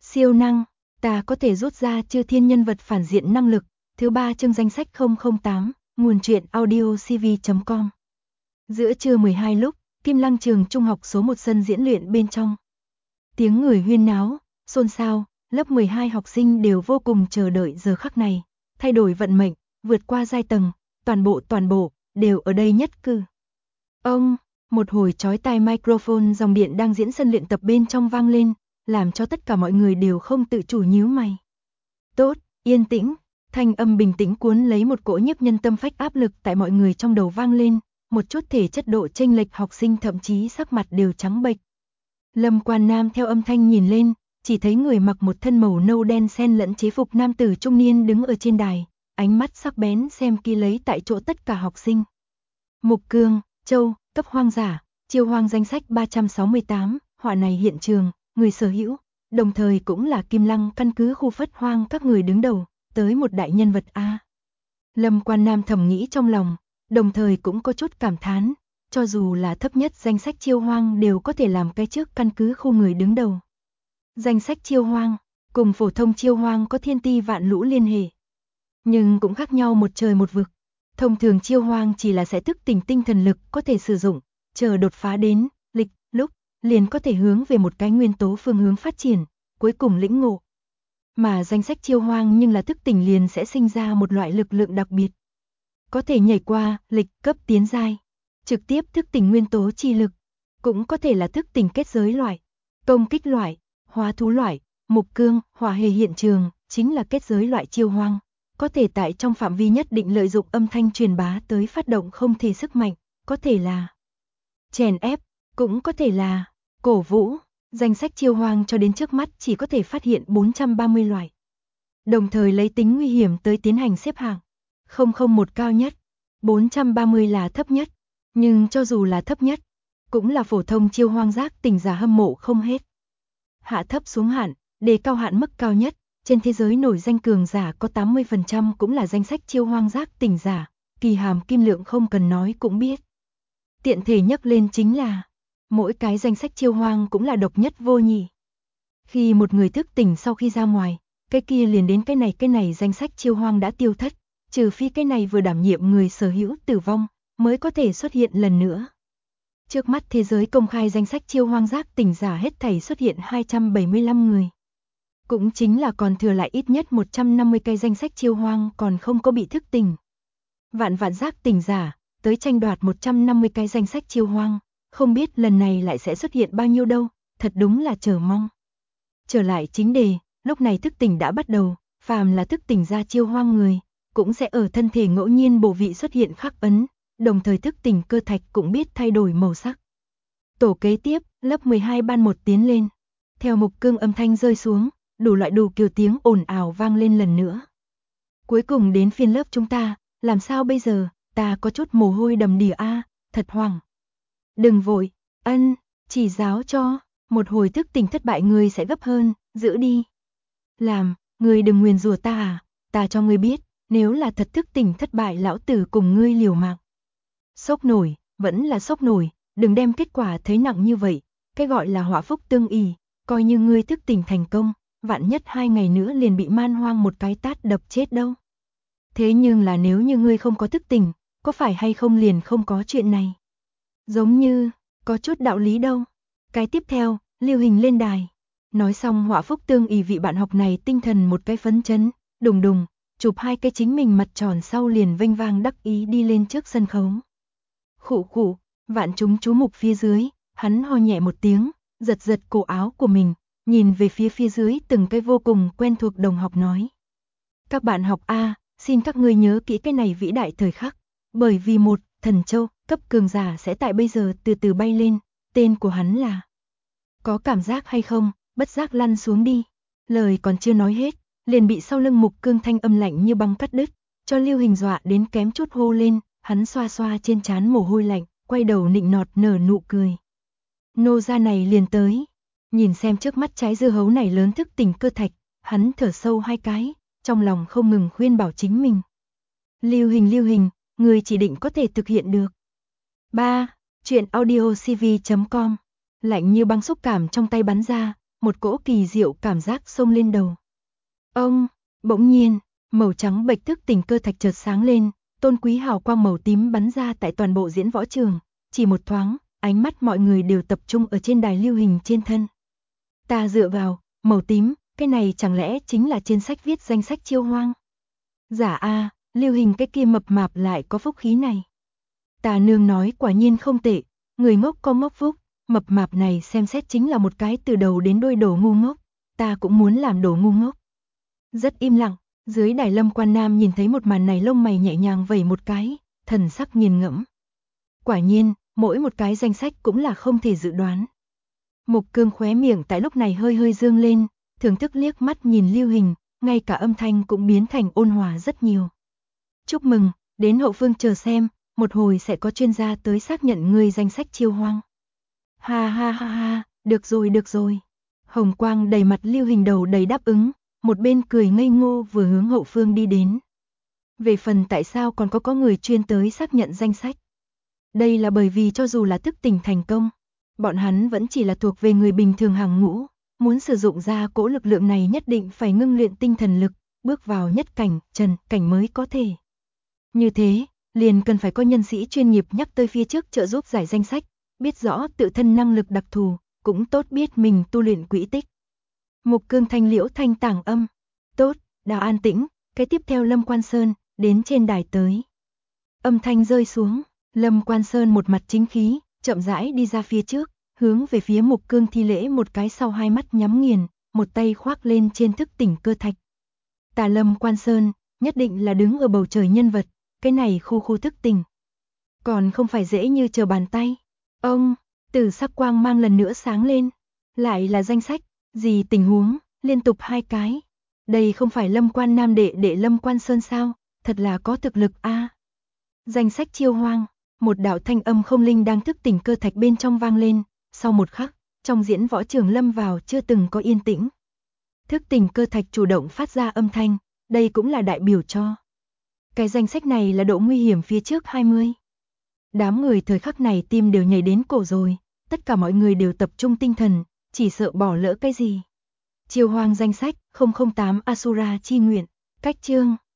Siêu năng, ta có thể rút ra chư thiên nhân vật phản diện năng lực. Thứ 3 chương danh sách 008, nguồn truyện audiocv.com. Giữa trưa 12 lúc, Kim Lăng trường trung học số 1 sân diễn luyện bên trong. Tiếng người huyên náo, xôn xao, lớp 12 học sinh đều vô cùng chờ đợi giờ khắc này, thay đổi vận mệnh, vượt qua giai tầng, toàn bộ, đều ở đây nhất cư. Ông, một hồi chói tai microphone dòng điện đang diễn sân luyện tập bên trong vang lên, làm cho tất cả mọi người đều không tự chủ nhíu mày. Tốt, yên tĩnh, thanh âm bình tĩnh cuốn lấy một cỗ nhiếp nhân tâm phách áp lực tại mọi người trong đầu vang lên, một chút thể chất độ chênh lệch học sinh thậm chí sắc mặt đều trắng bệch. Lâm Quan Nam theo âm thanh nhìn lên, chỉ thấy người mặc một thân màu nâu đen xen lẫn chế phục nam tử trung niên đứng ở trên đài, ánh mắt sắc bén xem kỹ lấy tại chỗ tất cả học sinh. Mục Cương, Châu, cấp hoang giả, chiêu hoang danh sách 368, họa này hiện trường, người sở hữu, đồng thời cũng là Kim Lăng căn cứ khu Phất Hoang các người đứng đầu, tới một đại nhân vật A. Lâm Quan Nam thầm nghĩ trong lòng, đồng thời cũng có chút cảm thán, cho dù là thấp nhất danh sách chiêu hoang đều có thể làm cái trước căn cứ khu người đứng đầu. Danh sách chiêu hoang, cùng phổ thông chiêu hoang có thiên ti vạn lũ liên hệ. Nhưng cũng khác nhau một trời một vực. Thông thường chiêu hoang chỉ là sẽ thức tỉnh tinh thần lực có thể sử dụng, chờ đột phá đến, lúc, liền có thể hướng về một cái nguyên tố phương hướng phát triển, cuối cùng lĩnh ngộ. Mà danh sách chiêu hoang nhưng là thức tỉnh liền sẽ sinh ra một loại lực lượng đặc biệt. Có thể nhảy qua, cấp tiến giai, trực tiếp thức tỉnh nguyên tố chi lực, cũng có thể là thức tỉnh kết giới loại, công kích loại, hóa thú loại. Mục Cương, hỏa hề hiện trường, chính là kết giới loại chiêu hoang, có thể tại trong phạm vi nhất định lợi dụng âm thanh truyền bá tới phát động không thể sức mạnh, có thể là chèn ép, cũng có thể là cổ vũ. Danh sách chiêu hoang cho đến trước mắt chỉ có thể phát hiện 430 loại. Đồng thời lấy tính nguy hiểm tới tiến hành xếp hạng. 001 cao nhất, 430 là thấp nhất. Nhưng cho dù là thấp nhất, cũng là phổ thông chiêu hoang giác tỉnh giả hâm mộ không hết. Hạ thấp xuống hạn, đề cao hạn mức cao nhất. Trên thế giới nổi danh cường giả có 80% cũng là danh sách chiêu hoang giác tỉnh giả. Kỳ hàm kim lượng không cần nói cũng biết. Tiện thể nhắc lên chính là mỗi cái danh sách chiêu hoang cũng là độc nhất vô nhị. Khi một người thức tỉnh sau khi ra ngoài, cái kia liền đến cái này danh sách chiêu hoang đã tiêu thất, trừ phi cái này vừa đảm nhiệm người sở hữu tử vong, mới có thể xuất hiện lần nữa. Trước mắt thế giới công khai danh sách chiêu hoang giác tỉnh giả hết thảy xuất hiện 275 người. Cũng chính là còn thừa lại ít nhất 150 cây danh sách chiêu hoang còn không có bị thức tỉnh. Vạn giác tỉnh giả, tới tranh đoạt 150 cái danh sách chiêu hoang. Không biết lần này lại sẽ xuất hiện bao nhiêu đâu, thật đúng là chờ mong. Trở lại chính đề, lúc này thức tỉnh đã bắt đầu, phàm là thức tỉnh ra chiêu hoang người, cũng sẽ ở thân thể ngẫu nhiên bộ vị xuất hiện khắc ấn, đồng thời thức tỉnh cơ thạch cũng biết thay đổi màu sắc. Tổ kế tiếp, lớp 12 ban 1 tiến lên. Theo Mục Cương âm thanh rơi xuống, đủ loại đủ kiểu tiếng ồn ào vang lên lần nữa. Cuối cùng đến phiên lớp chúng ta, làm sao bây giờ, ta có chút mồ hôi đầm đìa a, thật hoảng. Đừng vội, chỉ giáo cho, một hồi thức tỉnh thất bại người sẽ gấp hơn, giữ đi. Làm, người đừng nguyền rủa ta à, ta cho ngươi biết, nếu là thật thức tỉnh thất bại lão tử cùng ngươi liều mạng. Sốc nổi, vẫn là sốc nổi, đừng đem kết quả thấy nặng như vậy, cái gọi là họa phúc tương ỷ, coi như ngươi thức tỉnh thành công, vạn nhất 2 ngày nữa liền bị man hoang một cái tát đập chết đâu. Thế nhưng là nếu như ngươi không có thức tỉnh, có phải hay không liền không có chuyện này. Giống như, có chút đạo lý đâu. Cái tiếp theo, Lưu Hình lên đài. Nói xong họa phúc tương ỷ vị bạn học này tinh thần một cái phấn chấn, đùng đùng, chụp 2 cái chính mình mặt tròn sau liền vênh vang đắc ý đi lên trước sân khấu. Khụ khụ, vạn chúng chú mục phía dưới, hắn ho nhẹ một tiếng, giật cổ áo của mình, nhìn về phía dưới từng cái vô cùng quen thuộc đồng học nói. Các bạn học A, xin các ngươi nhớ kỹ cái này vĩ đại thời khắc, bởi vì một thần châu cấp cường giả sẽ tại bây giờ từ từ bay lên, tên của hắn là. Có cảm giác hay không, bất giác lăn xuống đi. Lời còn chưa nói hết, liền bị sau lưng Mục Cương thanh âm lạnh như băng cắt đứt, cho Lưu Hình dọa đến kém chút hô lên, hắn xoa xoa trên trán mồ hôi lạnh, quay đầu nịnh nọt nở nụ cười. Nô gia này liền tới, nhìn xem trước mắt trái dưa hấu này lớn thức tỉnh cơ thạch, hắn thở sâu 2 cái, trong lòng không ngừng khuyên bảo chính mình. Lưu Hình, người chỉ định có thể thực hiện được. 3. Chuyện audiocv.com. Lạnh như băng xúc cảm trong tay bắn ra, một cỗ kỳ diệu cảm giác xông lên đầu. Ông, bỗng nhiên, màu trắng bệch thức tỉnh cơ thạch chợt sáng lên, tôn quý hào quang màu tím bắn ra tại toàn bộ diễn võ trường, chỉ một thoáng, ánh mắt mọi người đều tập trung ở trên đài lưu hình trên thân. Ta dựa vào, màu tím, cái này chẳng lẽ chính là trên sách viết danh sách Chiêu Hoang? Giả a, lưu hình cái kia mập mạp lại có phúc khí này. Tà nương nói quả nhiên không tệ, người ngốc có ngốc phúc, mập mạp này xem xét chính là một cái từ đầu đến đuôi đồ ngu ngốc, ta cũng muốn làm đồ ngu ngốc. Rất im lặng, dưới đài Lâm Quan Nam nhìn thấy một màn này lông mày nhẹ nhàng vẩy một cái, thần sắc nghiền ngẫm. Quả nhiên, mỗi một cái danh sách cũng là không thể dự đoán. Mục Cương khóe miệng tại lúc này hơi hơi dương lên, thưởng thức liếc mắt nhìn lưu hình, ngay cả âm thanh cũng biến thành ôn hòa rất nhiều. Chúc mừng, đến hậu phương chờ xem, một hồi sẽ có chuyên gia tới xác nhận người danh sách Chiêu Hoang. Ha ha ha ha, được rồi. Hồng quang đầy mặt lưu hình đầu đầy đáp ứng, một bên cười ngây ngô vừa hướng hậu phương đi đến. Về phần tại sao còn có người chuyên tới xác nhận danh sách. Đây là bởi vì cho dù là thức tỉnh thành công, bọn hắn vẫn chỉ là thuộc về người bình thường hàng ngũ, muốn sử dụng ra cỗ lực lượng này nhất định phải ngưng luyện tinh thần lực, bước vào nhất cảnh, trần cảnh mới có thể. Như thế, liền cần phải có nhân sĩ chuyên nghiệp nhắc tới phía trước trợ giúp giải danh sách, biết rõ tự thân năng lực đặc thù, cũng tốt biết mình tu luyện quỹ tích. Mục Cương thanh liễu thanh tảng âm, tốt, đào an tĩnh, cái tiếp theo Lâm Quan Sơn, đến trên đài tới. Âm thanh rơi xuống, Lâm Quan Sơn một mặt chính khí, chậm rãi đi ra phía trước, hướng về phía Mục Cương thi lễ một cái sau hai mắt nhắm nghiền, một tay khoác lên trên thức tỉnh cơ thạch. Tà Lâm Quan Sơn, nhất định là đứng ở bầu trời nhân vật, cái này khu thức tỉnh. Còn không phải dễ như trở bàn tay. Ông, tử sắc quang mang lần nữa sáng lên, lại là danh sách, gì tình huống, liên tục hai cái. Đây không phải Lâm Quan Nam đệ Lâm Quan Sơn sao, thật là có thực lực a. Danh sách Chiêu Hoang, một đạo thanh âm không linh đang thức tỉnh cơ thạch bên trong vang lên, sau một khắc, trong diễn võ trường lâm vào chưa từng có yên tĩnh. Thức tỉnh cơ thạch chủ động phát ra âm thanh, đây cũng là đại biểu cho. Cái danh sách này là độ nguy hiểm phía trước 20. Đám người thời khắc này tim đều nhảy đến cổ rồi, tất cả mọi người đều tập trung tinh thần, chỉ sợ bỏ lỡ cái gì. Chiêu Hoang danh sách 008 Asura chi nguyện, cách chương